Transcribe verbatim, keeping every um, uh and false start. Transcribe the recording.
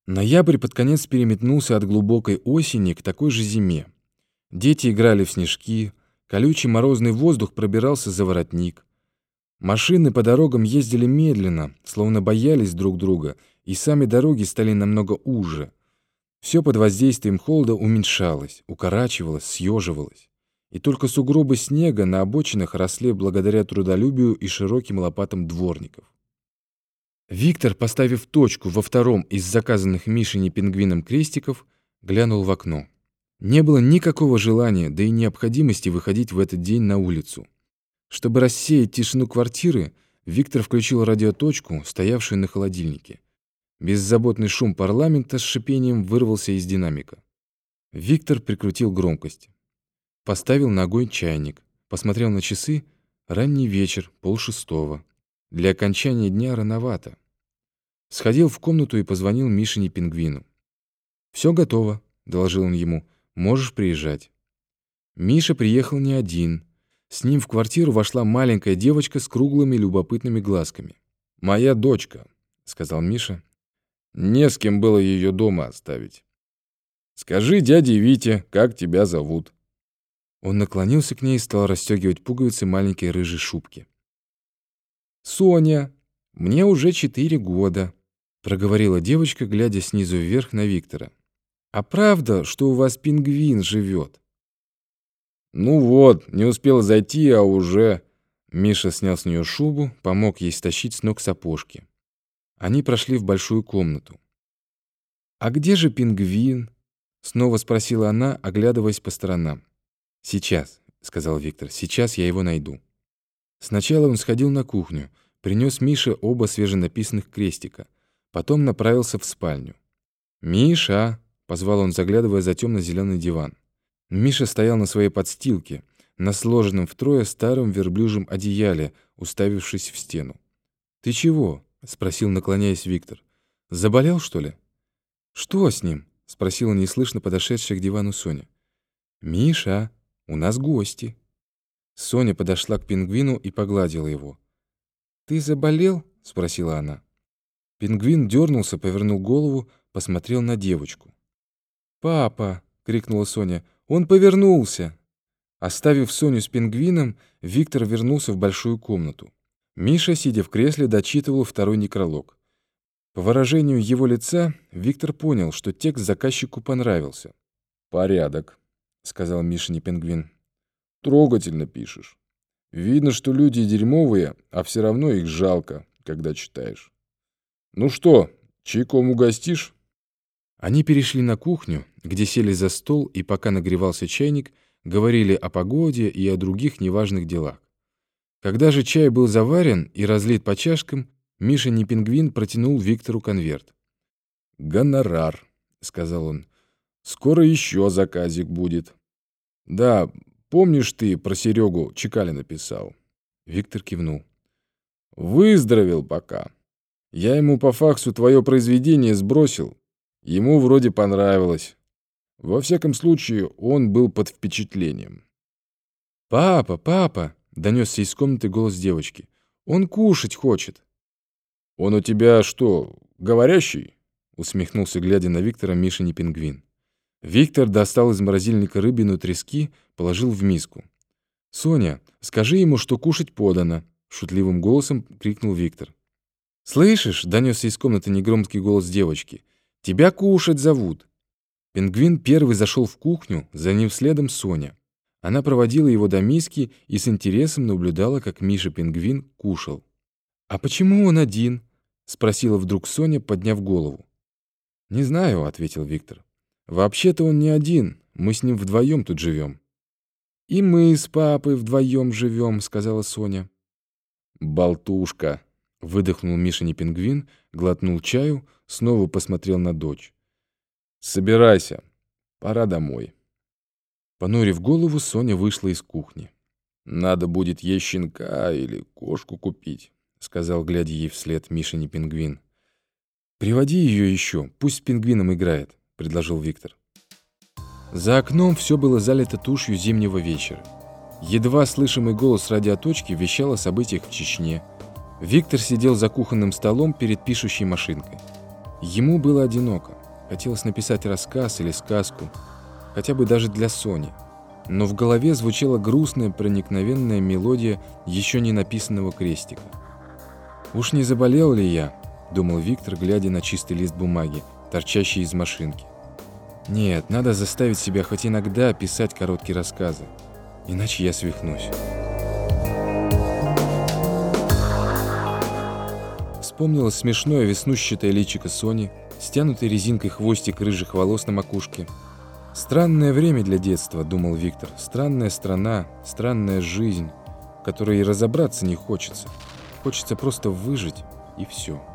Ноябрь под конец переметнулся от глубокой осени к такой же зиме. Дети играли в снежки, колючий морозный воздух пробирался за воротник. Машины по дорогам ездили медленно, словно боялись друг друга, и сами дороги стали намного уже. Все под воздействием холода уменьшалось, укорачивалось, съеживалось. И только сугробы снега на обочинах росли благодаря трудолюбию и широким лопатам дворников. Виктор, поставив точку во втором из заказанных Мишей пингвином крестиков, глянул в окно. Не было никакого желания, да и необходимости выходить в этот день на улицу. Чтобы рассеять тишину квартиры, Виктор включил радиоточку, стоявшую на холодильнике. Беззаботный шум парламента с шипением вырвался из динамика. Виктор прикрутил громкость. Поставил на огонь чайник. Посмотрел на часы. Ранний вечер, полшестого. Для окончания дня рановато. Сходил в комнату и позвонил Мишине пингвину. «Все готово», — доложил он ему. «Можешь приезжать». Миша приехал не один. С ним в квартиру вошла маленькая девочка с круглыми любопытными глазками. «Моя дочка», — сказал Миша. «Не с кем было ее дома оставить. Скажи дяде Вите, как тебя зовут». Он наклонился к ней и стал расстегивать пуговицы маленькой рыжей шубки. «Соня, мне уже четыре года», — проговорила девочка, глядя снизу вверх на Виктора. «А правда, что у вас пингвин живет?» «Ну вот, не успела зайти, а уже...» Миша снял с нее шубу, помог ей стащить с ног сапожки. Они прошли в большую комнату. «А где же пингвин?» — снова спросила она, оглядываясь по сторонам. «Сейчас», — сказал Виктор, — «сейчас я его найду». Сначала он сходил на кухню, принес Мише оба свеженаписанных крестика, потом направился в спальню. «Миша!» — позвал он, заглядывая за темно-зеленый диван. Миша стоял на своей подстилке, на сложенном втрое старом верблюжьем одеяле, уставившись в стену. «Ты чего?» — спросил, наклоняясь, Виктор. «Заболел, что ли?» «Что с ним?» — спросила неслышно подошедшая к дивану Соня. «Миша, у нас гости». Соня подошла к пингвину и погладила его. «Ты заболел?» — спросила она. Пингвин дернулся, повернул голову, посмотрел на девочку. «Папа!» — крикнула Соня. «Он повернулся!» Оставив Соню с пингвином, Виктор вернулся в большую комнату. Миша, сидя в кресле, дочитывал второй некролог. По выражению его лица Виктор понял, что текст заказчику понравился. «Порядок», — сказал Мишине пингвин. «Трогательно пишешь. Видно, что люди дерьмовые, а все равно их жалко, когда читаешь. Ну что, чайком угостишь?» Они перешли на кухню, где сели за стол, и пока нагревался чайник, говорили о погоде и о других неважных делах. Когда же чай был заварен и разлит по чашкам, Мишин пингвин протянул Виктору конверт. «Гонорар», — сказал он. «Скоро еще заказик будет. Да, помнишь, ты про Серегу Чекалина писал?» Виктор кивнул. «Выздоровел пока. Я ему по факсу твое произведение сбросил. Ему вроде понравилось. Во всяком случае, он был под впечатлением». «Папа, папа!» — донесся из комнаты голос девочки. «Он кушать хочет». «Он у тебя что, говорящий?» — усмехнулся, глядя на Виктора, Мишин пингвин. Виктор достал из морозильника рыбину трески, положил в миску. «Соня, скажи ему, что кушать подано!» — шутливым голосом крикнул Виктор. «Слышишь?» — донесся из комнаты негромкий голос девочки. «Тебя кушать зовут!» Пингвин первый зашел в кухню, за ним следом Соня. Она проводила его до миски и с интересом наблюдала, как Миша-пингвин кушал. «А почему он один?» — спросила вдруг Соня, подняв голову. «Не знаю», — ответил Виктор. «Вообще-то он не один, мы с ним вдвоем тут живем». «И мы с папой вдвоем живем», — сказала Соня. «Болтушка», — выдохнул Мишин пингвин, глотнул чаю, снова посмотрел на дочь. «Собирайся, пора домой». Понурив голову, Соня вышла из кухни. «Надо будет ей щенка или кошку купить», — сказал, глядя ей вслед, Мишин пингвин. «Приводи ее еще, пусть с пингвином играет», — предложил Виктор. За окном все было залито тушью зимнего вечера. Едва слышимый голос радиоточки вещал о событиях в Чечне. Виктор сидел за кухонным столом перед пишущей машинкой. Ему было одиноко. Хотелось написать рассказ или сказку, хотя бы даже для Сони. Но в голове звучала грустная, проникновенная мелодия еще не написанного крестика. «Уж не заболел ли я?» — думал Виктор, глядя на чистый лист бумаги, торчащий из машинки. «Нет, надо заставить себя хоть иногда писать короткие рассказы, иначе я свихнусь». Вспомнилось смешное веснущатое личико Сони, стянутый резинкой хвостик рыжих волос на макушке. «Странное время для детства», — думал Виктор. «Странная страна, странная жизнь, в которой и разобраться не хочется. Хочется просто выжить, и все».